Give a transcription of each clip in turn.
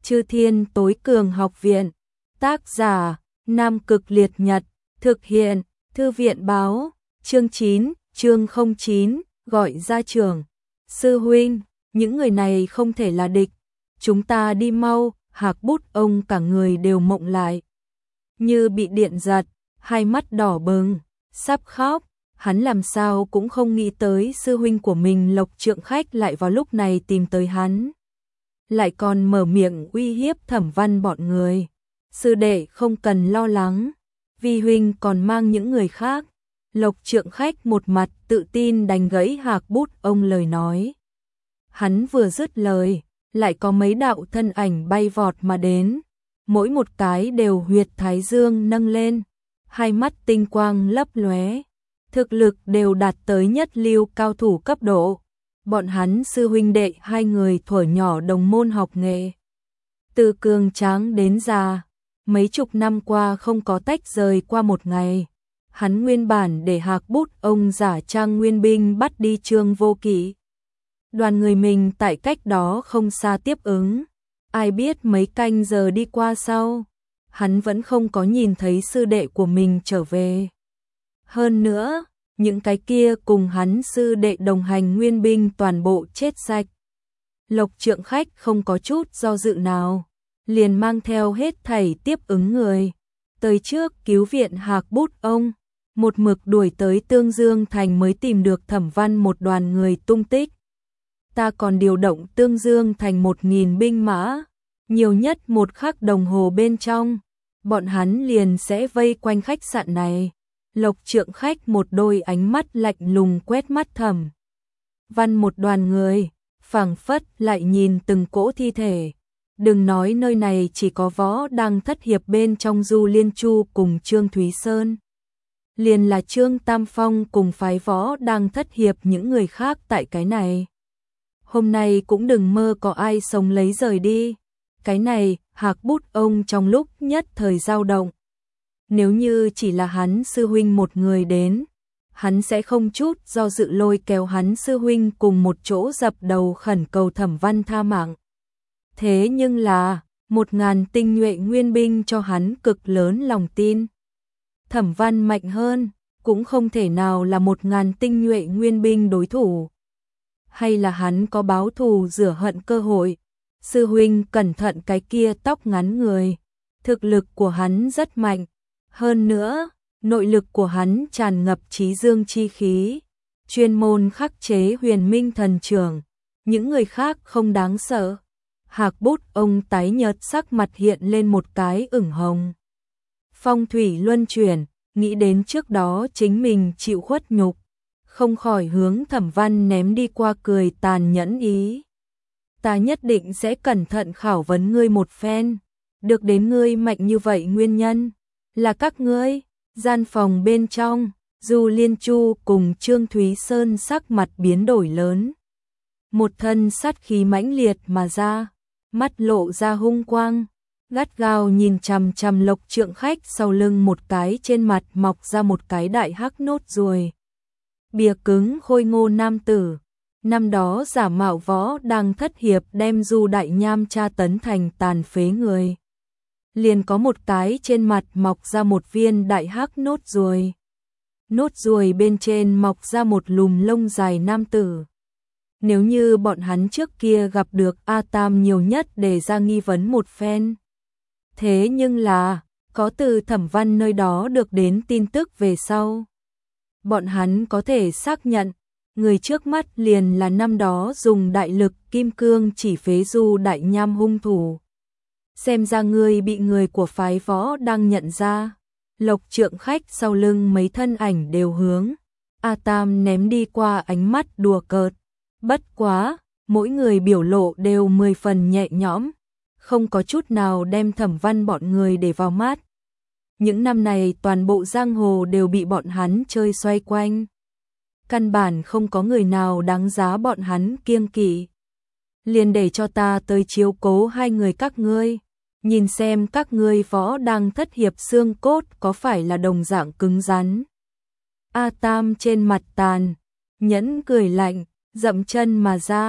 Chư Thiên Tối Cường Học Viện. Tác giả: Nam Cực Liệt Nhật. Thực hiện: Thư viện báo. Chương 9, chương 09, gọi ra trường. Sư huynh, những người này không thể là địch. Chúng ta đi mau. Hạc Bút ông cả người đều mộng lại, như bị điện giật, hai mắt đỏ bừng, sắp khóc. Hắn làm sao cũng không nghĩ tới sư huynh của mình Lộc Trượng Khách lại vào lúc này tìm tới hắn, lại còn mở miệng uy hiếp Thẩm Văn bọn người. Sư đệ không cần lo lắng, vi huynh còn mang những người khác. Lộc Trượng Khách một mặt tự tin đánh gãy Hạc Bút ông lời nói. Hắn vừa dứt lời, lại có mấy đạo thân ảnh bay vọt mà đến, mỗi một cái đều huyệt thái dương nâng lên, hai mắt tinh quang lấp lóe, thực lực đều đạt tới nhất lưu cao thủ cấp độ. Bọn hắn sư huynh đệ hai người thuở nhỏ đồng môn học nghệ, từ cường tráng đến già, mấy chục năm qua không có tách rời qua một ngày. Hắn nguyên bản để Hạc Bút ông giả trang nguyên binh bắt đi Trương Vô Kỵ. Đoàn người mình tại cách đó không xa tiếp ứng. Ai biết mấy canh giờ đi qua sau, hắn vẫn không có nhìn thấy sư đệ của mình trở về. Hơn nữa, những cái kia cùng hắn sư đệ đồng hành nguyên binh toàn bộ chết sạch. Lộc Trượng Khách không có chút do dự nào, liền mang theo hết thảy tiếp ứng người tới trước cứu viện Hạc Bút ông, một mực đuổi tới Tương Dương Thành mới tìm được Thẩm Văn một đoàn người tung tích. Ta còn điều động Tương Dương Thành 1000 binh mã, nhiều nhất một khắc đồng hồ bên trong, bọn hắn liền sẽ vây quanh khách sạn này. Lộc Trượng Khách một đôi ánh mắt lạnh lùng quét mắt Thẩm Văn một đoàn người, phảng phất lại nhìn từng cỗ thi thể. Đừng nói nơi này chỉ có Võ Đăng Thất Hiệp bên trong Du Liên Chu cùng Trương Thúy Sơn, liền là Trương Tam Phong cùng phái Võ Đăng Thất Hiệp những người khác tại cái này, hôm nay cũng đừng mơ có ai sống lấy rời đi. Cái này, Hạc Bút ông trong lúc nhất thời dao động. Nếu như chỉ là hắn sư huynh một người đến, hắn sẽ không chút do dự lôi kéo hắn sư huynh cùng một chỗ dập đầu khẩn cầu Thẩm Văn tha mạng. Thế nhưng là, 1000 tinh nhuệ nguyên binh cho hắn cực lớn lòng tin. Thẩm Văn mạnh hơn, cũng không thể nào là 1000 tinh nhuệ nguyên binh đối thủ. Hay là hắn có báo thù rửa hận cơ hội? Sư huynh cẩn thận cái kia tóc ngắn người, thực lực của hắn rất mạnh, hơn nữa, nội lực của hắn tràn ngập trí dương chi khí, chuyên môn khắc chế Huyền Minh thần trưởng, những người khác không đáng sợ. Hạc Bút ông tái nhợt sắc mặt hiện lên một cái ửng hồng. Phong thủy luân chuyển, nghĩ đến trước đó chính mình chịu khuất nhục, không khỏi hướng Thẩm Văn ném đi qua cười tàn nhẫn ý. Ta nhất định sẽ cẩn thận khảo vấn ngươi một phen, được đến ngươi mạnh như vậy nguyên nhân là các ngươi. Gian phòng bên trong, Du Liên Chu cùng Trương Thúy Sơn sắc mặt biến đổi lớn. Một thân sát khí mãnh liệt mà ra, mắt lộ ra hung quang, gắt gao nhìn chằm chằm Lộc Trượng Khách, sau lưng một cái trên mặt mọc ra một cái đại hắc nốt ruồi. Bìa cứng khôi ngô nam tử, năm đó giả mạo Võ Đăng Thất Hiệp đem Du Đại Nham tra tấn thành tàn phế người. Liền có một cái trên mặt mọc ra một viên đại hắc nốt ruồi. Nốt ruồi bên trên mọc ra một lùm lông dài nam tử. Nếu như bọn hắn trước kia gặp được A Tam nhiều nhất để ra nghi vấn một phen. Thế nhưng là, có từ Thẩm Văn nơi đó được đến tin tức về sau, bọn hắn có thể xác nhận, người trước mắt liền là năm đó dùng đại lực kim cương chỉ phế Du Đại Nham hung thủ. Xem ra ngươi bị người của phái Võ đang nhận ra. Lộc Trượng Khách sau lưng mấy thân ảnh đều hướng A Tam ném đi qua ánh mắt đùa cợt. Bất quá, mỗi người biểu lộ đều 10 phần nhẹ nhõm, không có chút nào đem Thẩm Văn bọn người để vào mắt. Những năm này toàn bộ giang hồ đều bị bọn hắn chơi xoay quanh, căn bản không có người nào đáng giá bọn hắn kiêng kỵ. Liền để cho ta tới chiếu cố hai người các ngươi, nhìn xem các ngươi Võ Đăng Thất Hiệp xương cốt có phải là đồng dạng cứng rắn. A Tam trên mặt tàn nhẫn cười lạnh, dậm chân mà ra,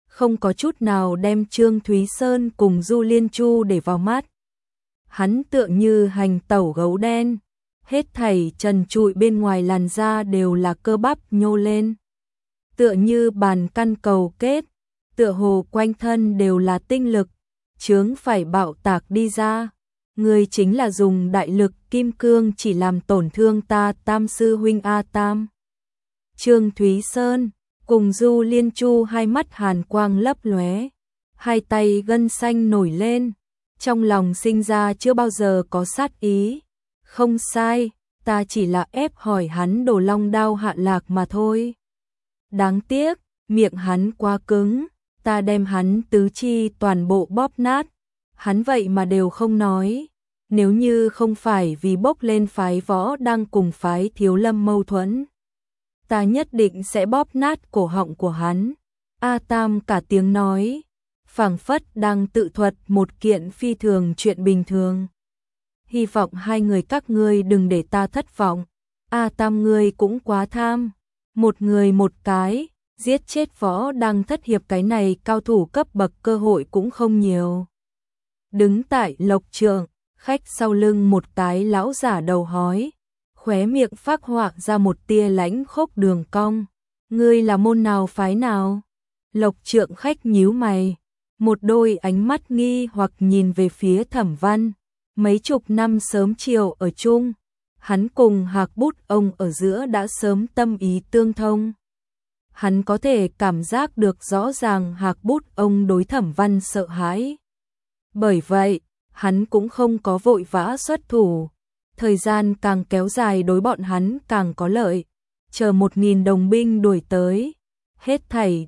không có chút nào đem Trương Thúy Sơn cùng Du Liên Chu để vào mắt. Hắn tựa như hành tẩu gấu đen, hết thảy trần trụi bên ngoài làn da đều là cơ bắp nhô lên. Tựa như bàn căn cầu kết, tựa hồ quanh thân đều là tinh lực, chướng phải bạo tạc đi ra. Ngươi chính là dùng đại lực kim cương chỉ làm tổn thương ta Tam sư huynh A Tam. Trương Thúy Sơn cùng Du Liên Chu hai mắt hàn quang lấp lóe, hai tay gân xanh nổi lên, trong lòng sinh ra chưa bao giờ có sát ý. Không sai, ta chỉ là ép hỏi hắn Đồ Long Đao hạ lạc mà thôi. Đáng tiếc, miệng hắn quá cứng, ta đem hắn tứ chi toàn bộ bóp nát, hắn vậy mà đều không nói. Nếu như không phải vì bốc lên phái Võ đang cùng phái Thiếu Lâm mâu thuẫn, ta nhất định sẽ bóp nát cổ họng của hắn. A Tam cả tiếng nói, phảng phất đang tự thuật một kiện phi thường chuyện bình thường. Hy vọng hai người các ngươi đừng để ta thất vọng. A Tam ngươi cũng quá tham, một người một cái, giết chết Võ đang thất hiệp cái này cao thủ cấp bậc cơ hội cũng không nhiều. Đứng tại lộc trượng, khách sau lưng một cái lão giả đầu hói, khóe miệng phác họa ra một tia lãnh khốc đường cong. Ngươi là môn nào phái nào? Lộc trượng khách nhíu mày, một đôi ánh mắt nghi hoặc nhìn về phía Thẩm Văn. Mấy chục năm sớm chiều ở chung, hắn cùng Hạc Bút ông ở giữa đã sớm tâm ý tương thông. Hắn có thể cảm giác được rõ ràng Hạc Bút ông đối Thẩm Văn sợ hãi. Bởi vậy, hắn cũng không có vội vã xuất thủ. Thời gian càng kéo dài đối bọn hắn càng có lợi. Chờ 1000 đồng binh đuổi tới, hết thảy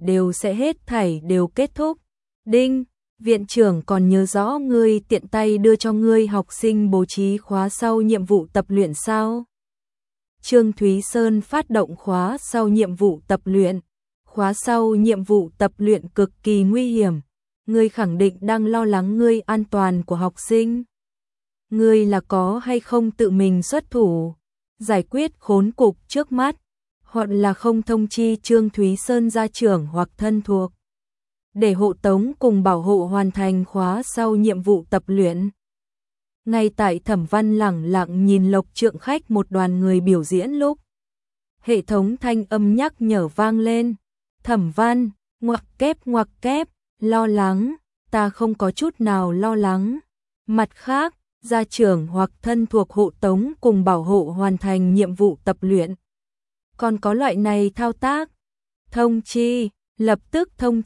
đều kết thúc. Đinh, viện trưởng còn nhớ rõ ngươi tiện tay đưa cho ngươi học sinh bố trí khóa sau nhiệm vụ tập luyện sao? Trương Thúy Sơn phát động khóa sau nhiệm vụ tập luyện. Khóa sau nhiệm vụ tập luyện cực kỳ nguy hiểm. Ngươi khẳng định đang lo lắng ngươi an toàn của học sinh. Ngươi là có hay không tự mình xuất thủ, giải quyết khốn cục trước mắt, hoặc là không thông chi Trương Thúy Sơn gia trưởng hoặc thân thuộc, để hộ tống cùng bảo hộ hoàn thành khóa sau nhiệm vụ tập luyện. Ngay tại Thẩm Văn lẳng lặng nhìn Lộc Trượng khách một đoàn người biểu diễn lúc, hệ thống thanh âm nhắc nhở vang lên. Thẩm Văn, ngoặc kép, lo lắng, ta không có chút nào lo lắng. Mặt khác, gia trưởng hoặc thân thuộc hộ tống cùng bảo hộ hoàn thành nhiệm vụ tập luyện. Còn có loại này thao tác. Thông chi, lập tức thông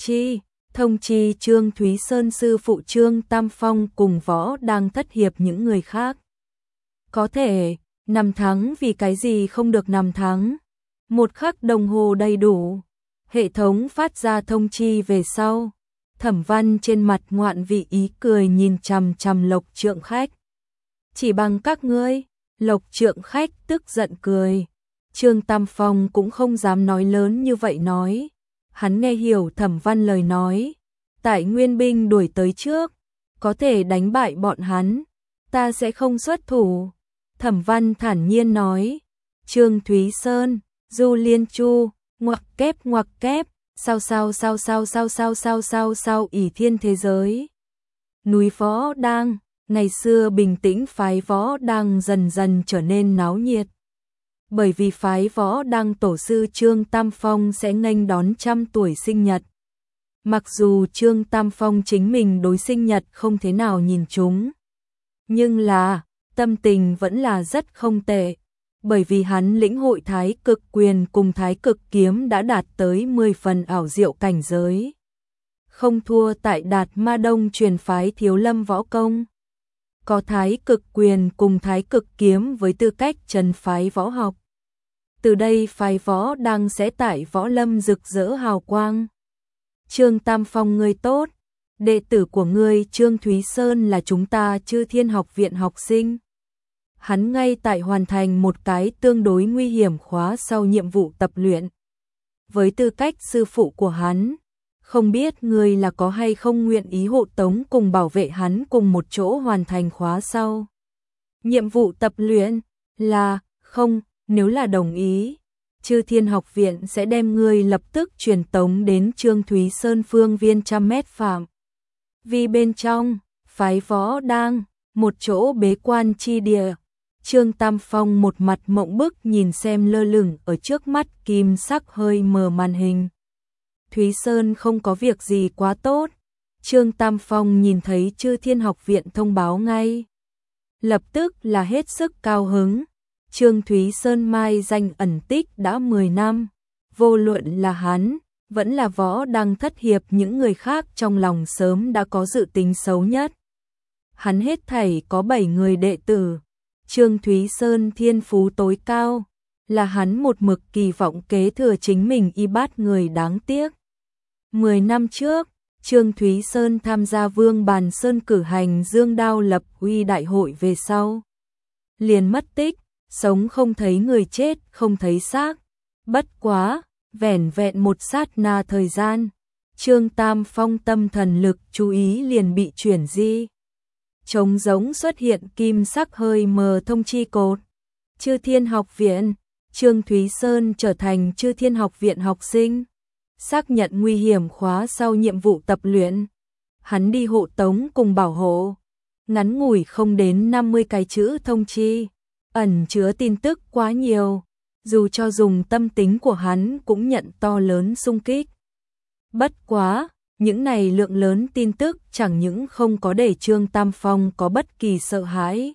chi Trương Thúy Sơn sư phụ Trương Tam Phong cùng Võ đang thất hiệp những người khác. Có thể, 5 tháng vì cái gì không được 5 tháng. 1 khắc đồng hồ đầy đủ. Hệ thống phát ra thông chi về sau. Thẩm Văn trên mặt ngoạn vị ý cười nhìn chằm chằm Lộc Trượng khách. Chỉ bằng các ngươi, Lộc Trượng khách tức giận cười. Trương Tam Phong cũng không dám nói lớn như vậy nói. Hắn nghe hiểu Thẩm Văn lời nói. Tại nguyên binh đuổi tới trước, có thể đánh bại bọn hắn, ta sẽ không xuất thủ. Thẩm Văn thản nhiên nói. Trương Thúy Sơn, Du Liên Chu, ngoặc kép, sao ỷ thiên thế giới. Núi Võ Đang, ngày xưa bình tĩnh phái Võ Đang dần dần trở nên náo nhiệt. Bởi vì phái Võ Đang tổ sư Trương Tam Phong sẽ nghênh đón 100 tuổi sinh nhật. Mặc dù Trương Tam Phong chính mình đối sinh nhật không thế nào nhìn chúng, nhưng là, tâm tình vẫn là rất không tệ. Bởi vì hắn lĩnh hội Thái Cực Quyền cùng Thái Cực Kiếm đã đạt tới 10 phần ảo diệu cảnh giới. Không thua tại Đạt Ma Đông truyền phái Thiếu Lâm võ công. Có Thái Cực Quyền cùng Thái Cực Kiếm với tư cách trấn phái võ học. Từ đây phái Võ Đang sẽ tại Võ Lâm rực rỡ hào quang. Trương Tam Phong ngươi tốt, đệ tử của ngươi Trương Thúy Sơn là chúng ta Chư Thiên Học viện học sinh. Hắn ngay tại hoàn thành một cái tương đối nguy hiểm khóa sau nhiệm vụ tập luyện. Với tư cách sư phụ của hắn, không biết ngươi là có hay không nguyện ý hộ tống cùng bảo vệ hắn cùng một chỗ hoàn thành khóa sau nhiệm vụ tập luyện. Là, không, nếu là đồng ý, Chư Thiên Học Viện sẽ đem ngươi lập tức truyền tống đến Trương Thúy Sơn phương viên 100 mét phạm. Vì bên trong, phái võ đang, một chỗ bế quan chi địa. Trương Tam Phong một mặt mộng bức nhìn xem lơ lửng ở trước mắt kim sắc hơi mờ màn hình. Thúy Sơn không có việc gì quá tốt. Trương Tam Phong nhìn thấy Chư Thiên Học Viện thông báo ngay. Lập tức là hết sức cao hứng. Trương Thúy Sơn mai danh ẩn tích đã 10 năm. Vô luận là hắn, vẫn là Võ Đăng Thất Hiệp, những người khác trong lòng sớm đã có dự tính xấu nhất. Hắn hết thảy có 7 người đệ tử. Trương Thúy Sơn thiên phú tối cao, là hắn một mực kỳ vọng kế thừa chính mình y bát người đáng tiếc. 10 năm trước, Trương Thúy Sơn tham gia Vương Bàn Sơn cử hành Dương Đao lập uy đại hội về sau. Liền mất tích, sống không thấy người chết, không thấy xác. Bất quá, vẻn vẹn một sát na thời gian, Trương Tam Phong tâm thần lực chú ý liền bị chuyển di. Trống giống xuất hiện kim sắc hơi mờ thông chi cột. Chư Thiên Học Viện, Trương Thúy Sơn trở thành Chư Thiên Học Viện học sinh. Xác nhận nguy hiểm khóa sau nhiệm vụ tập luyện. Hắn đi hộ tống cùng bảo hộ. Ngắn ngủi không đến 50 cái chữ thông chi, ẩn chứa tin tức quá nhiều. Dù cho dùng tâm tính của hắn cũng nhận to lớn xung kích. Bất quá, những này lượng lớn tin tức chẳng những không có để Trương Tam Phong có bất kỳ sợ hãi.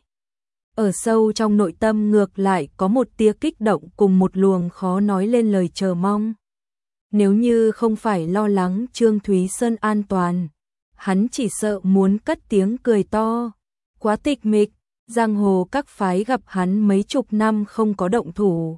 Ở sâu trong nội tâm ngược lại có một tia kích động cùng một luồng khó nói lên lời chờ mong. Nếu như không phải lo lắng Trương Thúy Sơn an toàn, hắn chỉ sợ muốn cất tiếng cười to. Quá tịch mịch, giang hồ các phái gặp hắn mấy chục năm không có động thủ,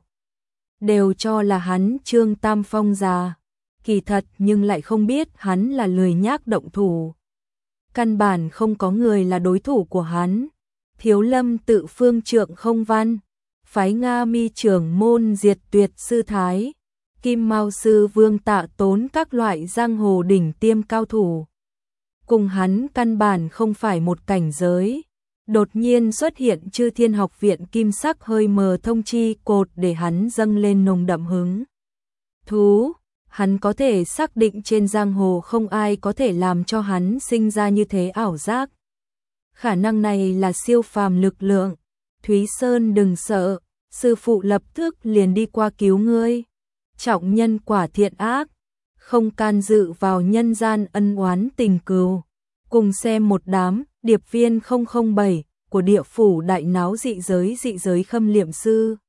đều cho là hắn Trương Tam Phong già. Kỳ thật nhưng lại không biết hắn là lười nhác động thủ. Căn bản không có người là đối thủ của hắn. Thiếu Lâm Tự Phương Trượng Không Văn, phái Nga Mi trưởng môn Diệt Tuyệt Sư Thái, Kim Mao Sư Vương Tạ Tốn, các loại giang hồ đỉnh tiêm cao thủ. Cùng hắn căn bản không phải một cảnh giới. Đột nhiên xuất hiện Chư Thiên Học Viện kim sắc hơi mờ thông chi cột để hắn dâng lên nồng đậm hứng thú. Hắn có thể xác định trên giang hồ không ai có thể làm cho hắn sinh ra như thế ảo giác. Khả năng này là siêu phàm lực lượng. Thúy Sơn đừng sợ, sư phụ lập tức liền đi qua cứu ngươi. Trọng nhân quả thiện ác, không can dự vào nhân gian ân oán tình cừu. Cùng xem một đám điệp viên 007 của địa phủ đại náo dị giới khâm liệm sư.